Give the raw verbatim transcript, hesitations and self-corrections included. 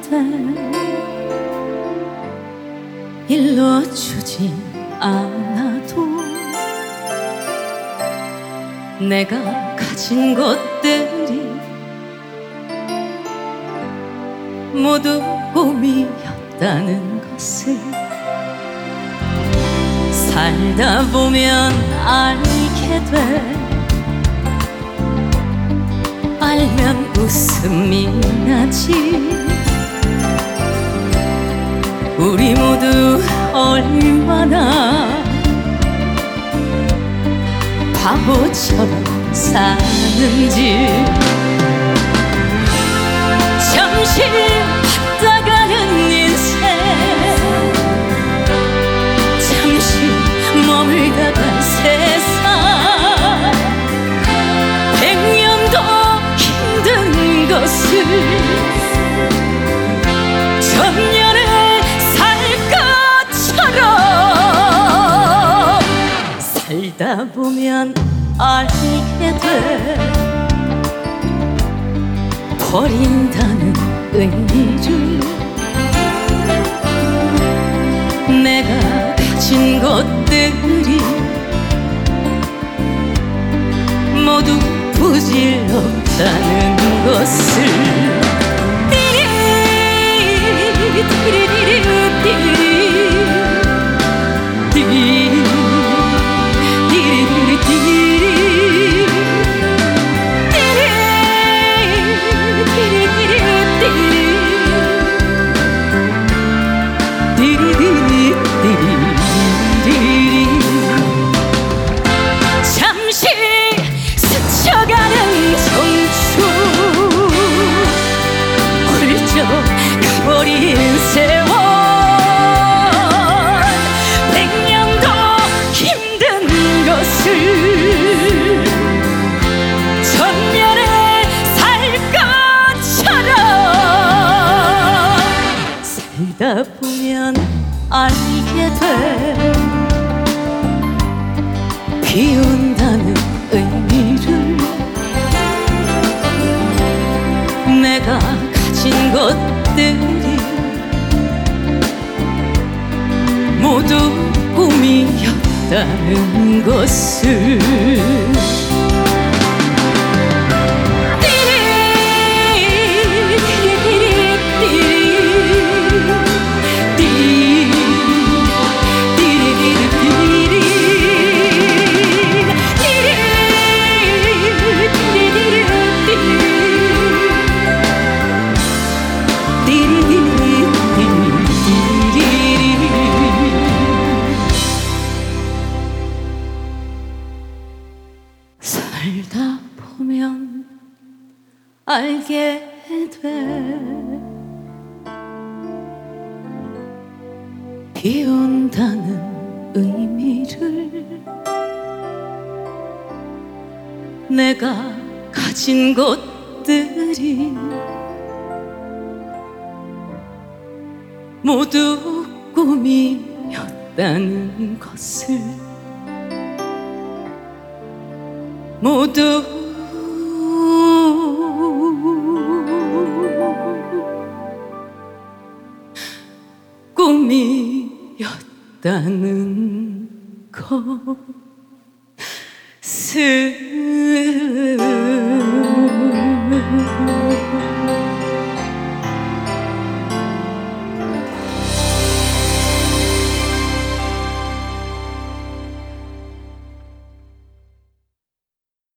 돼 일러주지 않아도 내가 가진 것들이 모두 꿈이었다는 것을 살다 보면 알게 돼 알면 웃음이 나지 우리 모두 얼마나 바보처럼 사는지 잠시 왔다가는 인생 잠시 머물다가 세상 백년도 힘든 것을 천년을 살 것처럼 살다 보면 알게 돼 버린다는 의미를 내가 가진 것들이 모두 부질없다는 것을 띠리 띠리리리 띠리 띠리 띠리리리 띠리 잠시 스쳐가는 청춘 훌쩍 가버린 세월 백년도 힘든 것을 천년을 살 것처럼 살다 보면 알게 돼 비운다는 의미를 내가 가진 것들이 모두 꿈이었다는 것을 살다 보면 알게 돼 비운다는 의미를 내가 가진 것들이 모두 꿈이었다는 것을 모두 꿈이었다는 것을